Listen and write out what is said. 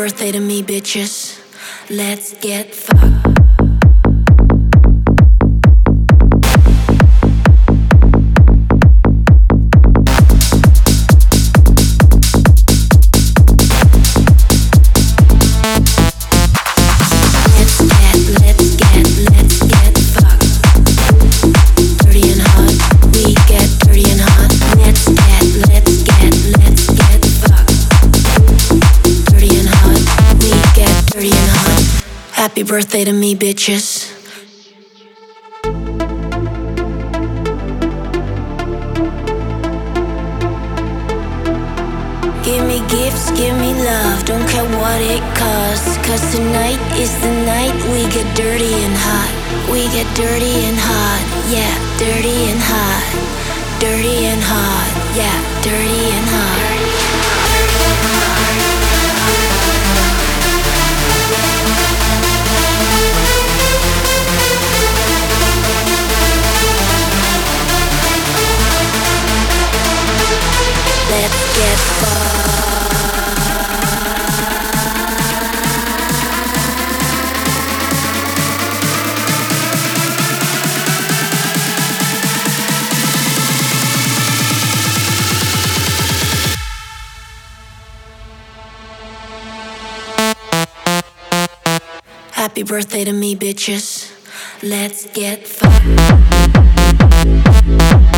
birthday to me, bitches. Let's get fucked. Happy birthday to me, bitches. Give me gifts, give me love, don't care what it costs. Cause tonight is the night we get dirty and hot. We get dirty and hot, yeah, dirty and hot. Dirty and hot, yeah, dirty and hot. Let's get fucked. Happy birthday to me, bitches. Let's get fucked.